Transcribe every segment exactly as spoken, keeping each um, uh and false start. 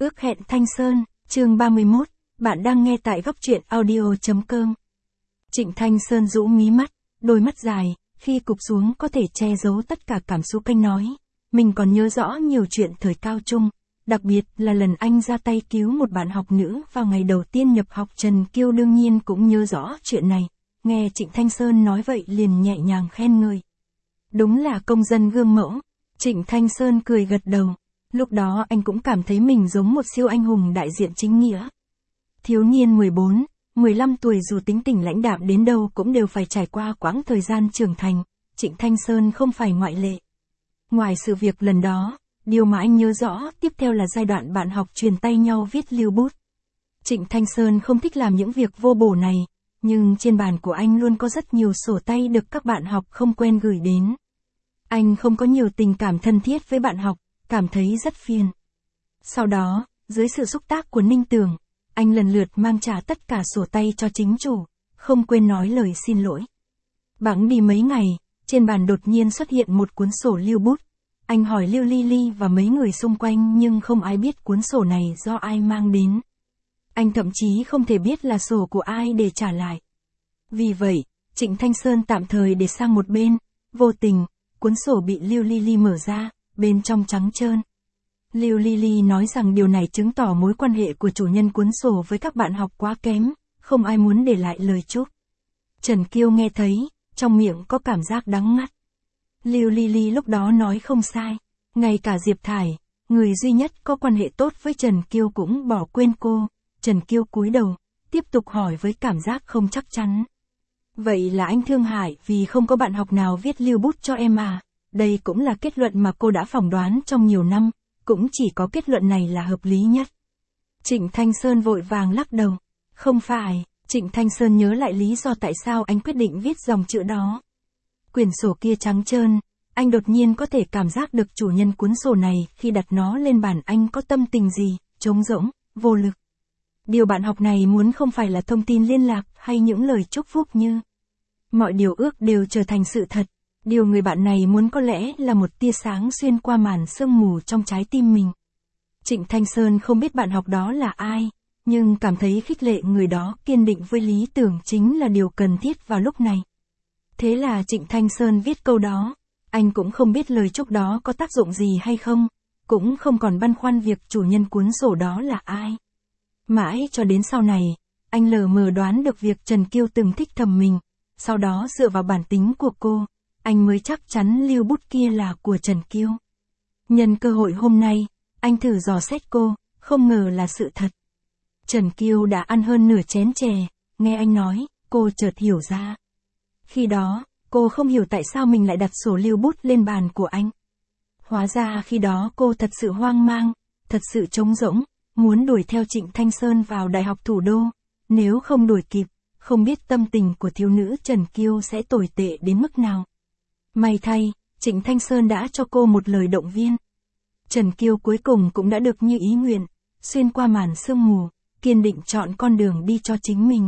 Ước hẹn Thanh Sơn, chương ba mươi mốt, bạn đang nghe tại góc truyện audio.com. Trịnh Thanh Sơn rũ mí mắt, đôi mắt dài, khi cụp xuống có thể che giấu tất cả cảm xúc. Anh nói, mình còn nhớ rõ nhiều chuyện thời cao trung, đặc biệt là lần anh ra tay cứu một bạn học nữ vào ngày đầu tiên nhập học. Trần Kiêu đương nhiên cũng nhớ rõ chuyện này, nghe Trịnh Thanh Sơn nói vậy liền nhẹ nhàng khen ngợi. Đúng là công dân gương mẫu. Trịnh Thanh Sơn cười gật đầu. Lúc đó anh cũng cảm thấy mình giống một siêu anh hùng đại diện chính nghĩa. Thiếu niên mười bốn, mười lăm tuổi dù tính tình lãnh đạm đến đâu cũng đều phải trải qua quãng thời gian trưởng thành, Trịnh Thanh Sơn không phải ngoại lệ. Ngoài sự việc lần đó, điều mà anh nhớ rõ tiếp theo là giai đoạn bạn học truyền tay nhau viết lưu bút. Trịnh Thanh Sơn không thích làm những việc vô bổ này, nhưng trên bàn của anh luôn có rất nhiều sổ tay được các bạn học không quen gửi đến. Anh không có nhiều tình cảm thân thiết với bạn học, cảm thấy rất phiền. Sau đó, dưới sự xúc tác của Ninh Tường, anh lần lượt mang trả tất cả sổ tay cho chính chủ, không quên nói lời xin lỗi. Bẵng đi mấy ngày, trên bàn đột nhiên xuất hiện một cuốn sổ lưu bút. Anh hỏi Lưu Ly Ly và mấy người xung quanh nhưng không ai biết cuốn sổ này do ai mang đến. Anh thậm chí không thể biết là sổ của ai để trả lại. Vì vậy, Trịnh Thanh Sơn tạm thời để sang một bên, vô tình, cuốn sổ bị Lưu Ly Ly mở ra, bên trong trắng trơn. Lưu Ly Ly nói rằng điều này chứng tỏ mối quan hệ của chủ nhân cuốn sổ với các bạn học quá kém, không ai muốn để lại lời chúc. Trần Kiêu nghe thấy, trong miệng có cảm giác đắng ngắt. Lưu Ly Ly lúc đó nói không sai, ngay cả Diệp Thải, người duy nhất có quan hệ tốt với Trần Kiêu cũng bỏ quên cô. Trần Kiêu cúi đầu, tiếp tục hỏi với cảm giác không chắc chắn. Vậy là anh thương hại vì không có bạn học nào viết lưu bút cho em à? Đây cũng là kết luận mà cô đã phỏng đoán trong nhiều năm, cũng chỉ có kết luận này là hợp lý nhất. Trịnh Thanh Sơn vội vàng lắc đầu. Không phải, Trịnh Thanh Sơn nhớ lại lý do tại sao anh quyết định viết dòng chữ đó. Quyển sổ kia trắng trơn, anh đột nhiên có thể cảm giác được chủ nhân cuốn sổ này khi đặt nó lên bàn anh có tâm tình gì, trống rỗng, vô lực. Điều bạn học này muốn không phải là thông tin liên lạc hay những lời chúc phúc như mọi điều ước đều trở thành sự thật. Điều người bạn này muốn có lẽ là một tia sáng xuyên qua màn sương mù trong trái tim mình. Trịnh Thanh Sơn không biết bạn học đó là ai, nhưng cảm thấy khích lệ người đó kiên định với lý tưởng chính là điều cần thiết vào lúc này. Thế là Trịnh Thanh Sơn viết câu đó, anh cũng không biết lời chúc đó có tác dụng gì hay không, cũng không còn băn khoăn việc chủ nhân cuốn sổ đó là ai. Mãi cho đến sau này, anh lờ mờ đoán được việc Trần Kiêu từng thích thầm mình, sau đó dựa vào bản tính của cô, anh mới chắc chắn lưu bút kia là của Trần Kiêu. Nhân cơ hội hôm nay, anh thử dò xét cô, không ngờ là sự thật. Trần Kiêu đã ăn hơn nửa chén chè, nghe anh nói, cô chợt hiểu ra. Khi đó, cô không hiểu tại sao mình lại đặt sổ lưu bút lên bàn của anh. Hóa ra khi đó cô thật sự hoang mang, thật sự trống rỗng, muốn đuổi theo Trịnh Thanh Sơn vào Đại học Thủ đô, nếu không đuổi kịp, không biết tâm tình của thiếu nữ Trần Kiêu sẽ tồi tệ đến mức nào. May thay, Trịnh Thanh Sơn đã cho cô một lời động viên. Trần Kiêu cuối cùng cũng đã được như ý nguyện, xuyên qua màn sương mù, kiên định chọn con đường đi cho chính mình.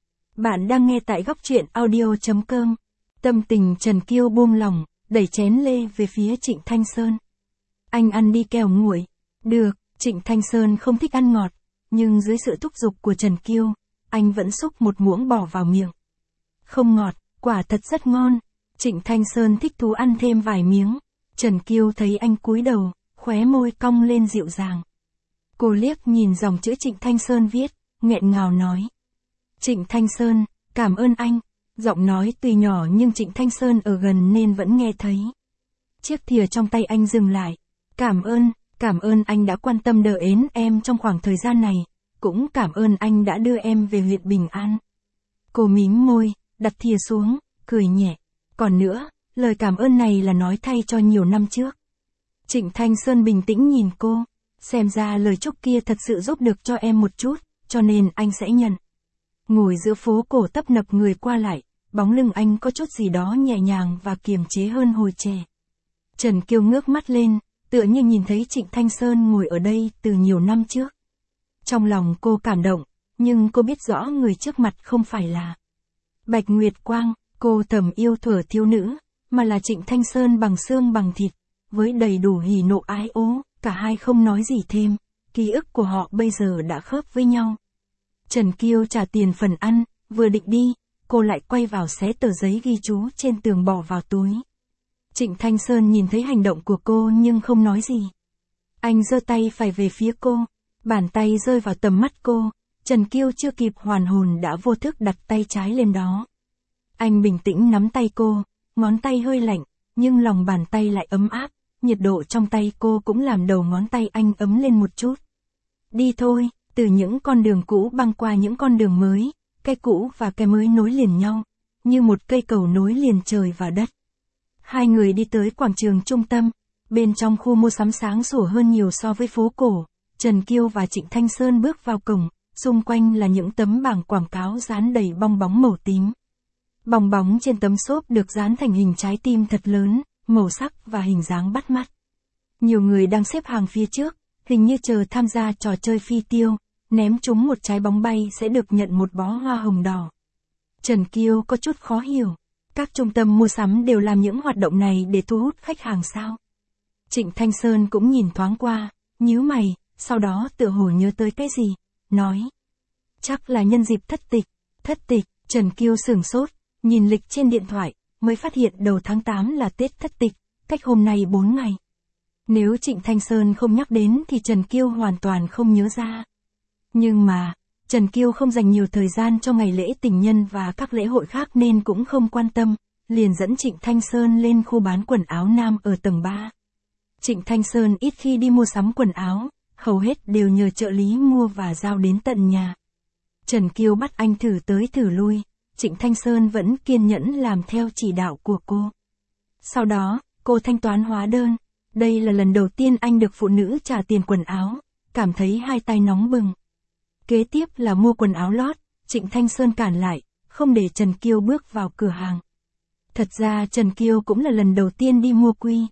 Bạn đang nghe tại góc truyện audio.com. Tâm tình Trần Kiêu buông lỏng, đẩy chén lê về phía Trịnh Thanh Sơn. Anh ăn đi kẻo nguội. Được, Trịnh Thanh Sơn không thích ăn ngọt, nhưng dưới sự thúc giục của Trần Kiêu, anh vẫn xúc một muỗng bỏ vào miệng. Không ngọt, quả thật rất ngon. Trịnh Thanh Sơn thích thú ăn thêm vài miếng. Trần Kiêu thấy anh cúi đầu, khóe môi cong lên dịu dàng. Cô liếc nhìn dòng chữ Trịnh Thanh Sơn viết, nghẹn ngào nói. Trịnh Thanh Sơn, cảm ơn anh. Giọng nói tuy nhỏ nhưng Trịnh Thanh Sơn ở gần nên vẫn nghe thấy. Chiếc thìa trong tay anh dừng lại. Cảm ơn, cảm ơn anh đã quan tâm đỡ ến em trong khoảng thời gian này. Cũng cảm ơn anh đã đưa em về huyện Bình An. Cô mím môi, đặt thìa xuống, cười nhẹ. Còn nữa, lời cảm ơn này là nói thay cho nhiều năm trước. Trịnh Thanh Sơn bình tĩnh nhìn cô, xem ra lời chúc kia thật sự giúp được cho em một chút, cho nên anh sẽ nhận. Ngồi giữa phố cổ tấp nập người qua lại, bóng lưng anh có chút gì đó nhẹ nhàng và kiềm chế hơn hồi trẻ. Trần Kiêu ngước mắt lên, tựa như nhìn thấy Trịnh Thanh Sơn ngồi ở đây từ nhiều năm trước. Trong lòng cô cảm động, nhưng cô biết rõ người trước mặt không phải là Bạch Nguyệt Quang, cô thầm yêu thuở thiếu nữ, mà là Trịnh Thanh Sơn bằng xương bằng thịt, với đầy đủ hỉ nộ ái ố, cả hai không nói gì thêm, ký ức của họ bây giờ đã khớp với nhau. Trần Kiêu trả tiền phần ăn, vừa định đi, cô lại quay vào xé tờ giấy ghi chú trên tường bỏ vào túi. Trịnh Thanh Sơn nhìn thấy hành động của cô nhưng không nói gì. Anh giơ tay phải về phía cô, bàn tay rơi vào tầm mắt cô, Trần Kiêu chưa kịp hoàn hồn đã vô thức đặt tay trái lên đó. Anh bình tĩnh nắm tay cô, ngón tay hơi lạnh, nhưng lòng bàn tay lại ấm áp, nhiệt độ trong tay cô cũng làm đầu ngón tay anh ấm lên một chút. Đi thôi, từ những con đường cũ băng qua những con đường mới, cái cũ và cái mới nối liền nhau, như một cây cầu nối liền trời và đất. Hai người đi tới quảng trường trung tâm, bên trong khu mua sắm sáng sủa hơn nhiều so với phố cổ. Trần Kiêu và Trịnh Thanh Sơn bước vào cổng, xung quanh là những tấm bảng quảng cáo dán đầy bong bóng màu tím. Bong bóng trên tấm xốp được dán thành hình trái tim thật lớn, màu sắc và hình dáng bắt mắt. Nhiều người đang xếp hàng phía trước, hình như chờ tham gia trò chơi phi tiêu, ném trúng một trái bóng bay sẽ được nhận một bó hoa hồng đỏ. Trần Kiêu có chút khó hiểu, các trung tâm mua sắm đều làm những hoạt động này để thu hút khách hàng sao? Trịnh Thanh Sơn cũng nhìn thoáng qua, nhíu mày, sau đó tựa hồ nhớ tới cái gì, nói. Chắc là nhân dịp thất tịch, thất tịch, Trần Kiêu sửng sốt, nhìn lịch trên điện thoại, mới phát hiện đầu tháng tám là Tết thất tịch, cách hôm nay bốn ngày. Nếu Trịnh Thanh Sơn không nhắc đến thì Trần Kiêu hoàn toàn không nhớ ra. Nhưng mà, Trần Kiêu không dành nhiều thời gian cho ngày lễ tình nhân và các lễ hội khác nên cũng không quan tâm, liền dẫn Trịnh Thanh Sơn lên khu bán quần áo nam ở tầng ba. Trịnh Thanh Sơn ít khi đi mua sắm quần áo, hầu hết đều nhờ trợ lý mua và giao đến tận nhà. Trần Kiêu bắt anh thử tới thử lui, Trịnh Thanh Sơn vẫn kiên nhẫn làm theo chỉ đạo của cô. Sau đó, cô thanh toán hóa đơn. Đây là lần đầu tiên anh được phụ nữ trả tiền quần áo, cảm thấy hai tay nóng bừng. Kế tiếp là mua quần áo lót, Trịnh Thanh Sơn cản lại, không để Trần Kiêu bước vào cửa hàng. Thật ra Trần Kiêu cũng là lần đầu tiên đi mua quy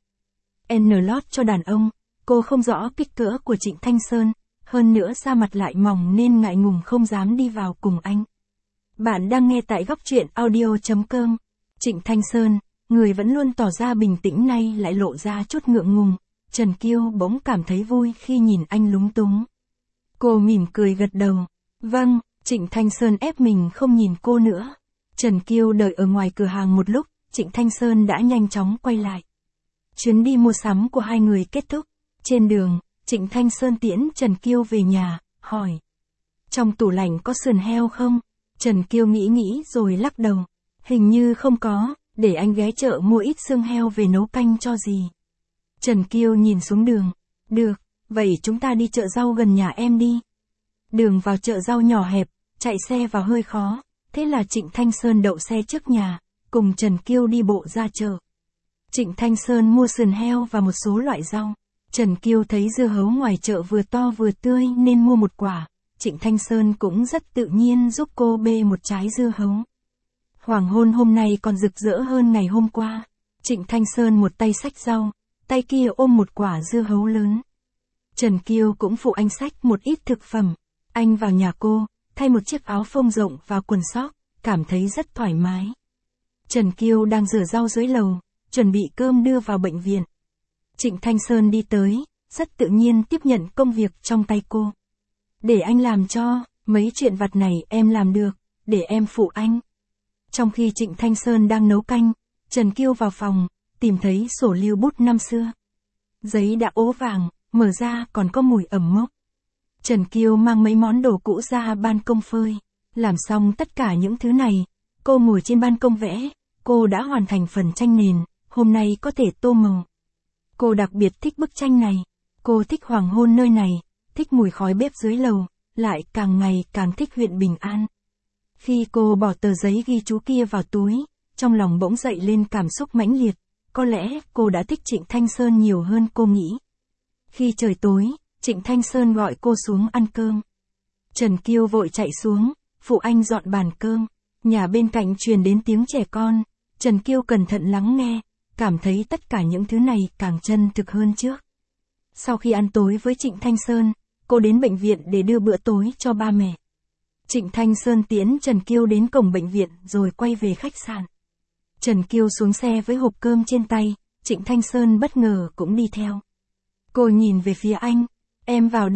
N lót cho đàn ông, cô không rõ kích cỡ của Trịnh Thanh Sơn, hơn nữa da mặt lại mỏng nên ngại ngùng không dám đi vào cùng anh. Bạn đang nghe tại góc truyện audio chấm com. Trịnh Thanh Sơn, người vẫn luôn tỏ ra bình tĩnh nay lại lộ ra chút ngượng ngùng. Trần Kiêu bỗng cảm thấy vui khi nhìn anh lúng túng. Cô mỉm cười gật đầu. Vâng, Trịnh Thanh Sơn ép mình không nhìn cô nữa. Trần Kiêu đợi ở ngoài cửa hàng một lúc, Trịnh Thanh Sơn đã nhanh chóng quay lại. Chuyến đi mua sắm của hai người kết thúc. Trên đường, Trịnh Thanh Sơn tiễn Trần Kiêu về nhà, hỏi. Trong tủ lạnh có sườn heo không? Trần Kiêu nghĩ nghĩ rồi lắc đầu. Hình như không có, để anh ghé chợ mua ít xương heo về nấu canh cho gì. Trần Kiêu nhìn xuống đường. Được, vậy chúng ta đi chợ rau gần nhà em đi. Đường vào chợ rau nhỏ hẹp, chạy xe vào hơi khó, thế là Trịnh Thanh Sơn đậu xe trước nhà, cùng Trần Kiêu đi bộ ra chợ. Trịnh Thanh Sơn mua sườn heo và một số loại rau. Trần Kiêu thấy dưa hấu ngoài chợ vừa to vừa tươi nên mua một quả. Trịnh Thanh Sơn cũng rất tự nhiên giúp cô bê một trái dưa hấu. Hoàng hôn hôm nay còn rực rỡ hơn ngày hôm qua. Trịnh Thanh Sơn một tay xách rau, tay kia ôm một quả dưa hấu lớn. Trần Kiêu cũng phụ anh xách một ít thực phẩm. Anh vào nhà cô, thay một chiếc áo phông rộng và quần sóc, cảm thấy rất thoải mái. Trần Kiêu đang rửa rau dưới lầu, chuẩn bị cơm đưa vào bệnh viện. Trịnh Thanh Sơn đi tới, rất tự nhiên tiếp nhận công việc trong tay cô. Để anh làm cho, mấy chuyện vặt này em làm được, để em phụ anh. Trong khi Trịnh Thanh Sơn đang nấu canh, Trần Kiêu vào phòng, tìm thấy sổ lưu bút năm xưa. Giấy đã ố vàng, mở ra còn có mùi ẩm mốc. Trần Kiêu mang mấy món đồ cũ ra ban công phơi. Làm xong tất cả những thứ này, cô ngồi trên ban công vẽ, cô đã hoàn thành phần tranh nền, hôm nay có thể tô màu. Cô đặc biệt thích bức tranh này, cô thích hoàng hôn nơi này, thích mùi khói bếp dưới lầu, lại càng ngày càng thích huyện Bình An. Khi cô bỏ tờ giấy ghi chú kia vào túi, trong lòng bỗng dậy lên cảm xúc mãnh liệt, có lẽ cô đã thích Trịnh Thanh Sơn nhiều hơn cô nghĩ. Khi trời tối, Trịnh Thanh Sơn gọi cô xuống ăn cơm. Trần Kiêu vội chạy xuống, phụ anh dọn bàn cơm. Nhà bên cạnh truyền đến tiếng trẻ con. Trần Kiêu cẩn thận lắng nghe, cảm thấy tất cả những thứ này càng chân thực hơn trước. Sau khi ăn tối với Trịnh Thanh Sơn, cô đến bệnh viện để đưa bữa tối cho ba mẹ. Trịnh Thanh Sơn tiễn Trần Kiêu đến cổng bệnh viện rồi quay về khách sạn. Trần Kiêu xuống xe với hộp cơm trên tay, Trịnh Thanh Sơn bất ngờ cũng đi theo. Cô nhìn về phía anh, em vào đây,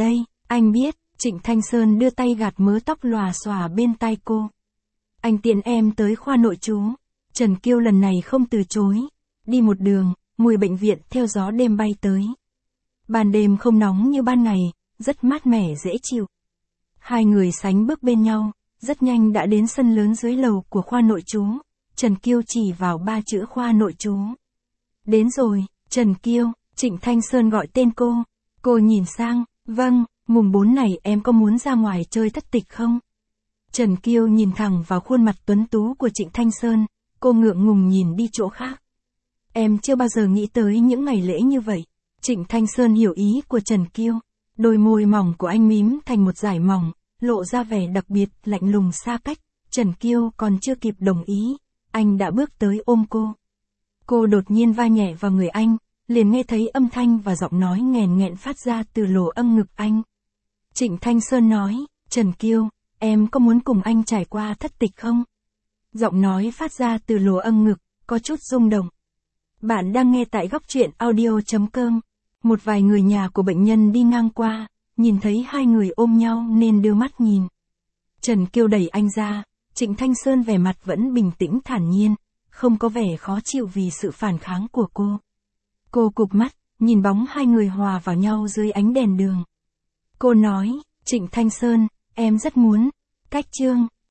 Anh biết, Trịnh Thanh Sơn đưa tay gạt mớ tóc lòa xòa bên tai cô. Anh tiện em tới khoa nội trú. Trần Kiêu lần này không từ chối. Đi một đường, mùi bệnh viện theo gió đêm bay tới. Ban đêm không nóng như ban ngày, rất mát mẻ dễ chịu. Hai người sánh bước bên nhau, rất nhanh đã đến sân lớn dưới lầu của khoa nội trú. Trần Kiêu chỉ vào ba chữ khoa nội trú. Đến rồi, Trần Kiêu, Trịnh Thanh Sơn gọi tên cô. Cô nhìn sang, vâng, mùng bốn này em có muốn ra ngoài chơi thất tịch không? Trần Kiêu nhìn thẳng vào khuôn mặt tuấn tú của Trịnh Thanh Sơn, cô ngượng ngùng nhìn đi chỗ khác. Em chưa bao giờ nghĩ tới những ngày lễ như vậy. Trịnh Thanh Sơn hiểu ý của Trần Kiêu. Đôi môi mỏng của anh mím thành một dải mỏng, lộ ra vẻ đặc biệt, lạnh lùng xa cách. Trần Kiêu còn chưa kịp đồng ý, anh đã bước tới ôm cô. Cô đột nhiên va nhẹ vào người anh, liền nghe thấy âm thanh và giọng nói nghèn nghẹn phát ra từ lỗ âm ngực anh. Trịnh Thanh Sơn nói, Trần Kiêu, em có muốn cùng anh trải qua thất tịch không? Giọng nói phát ra từ lỗ âm ngực, có chút rung động. Bạn đang nghe tại góc truyện audio chấm com. Một vài người nhà của bệnh nhân đi ngang qua, nhìn thấy hai người ôm nhau nên đưa mắt nhìn. Trần Kiêu đẩy anh ra, Trịnh Thanh Sơn vẻ mặt vẫn bình tĩnh thản nhiên, không có vẻ khó chịu vì sự phản kháng của cô. Cô cụp mắt, nhìn bóng hai người hòa vào nhau dưới ánh đèn đường. Cô nói, Trịnh Thanh Sơn, em rất muốn. Cách chương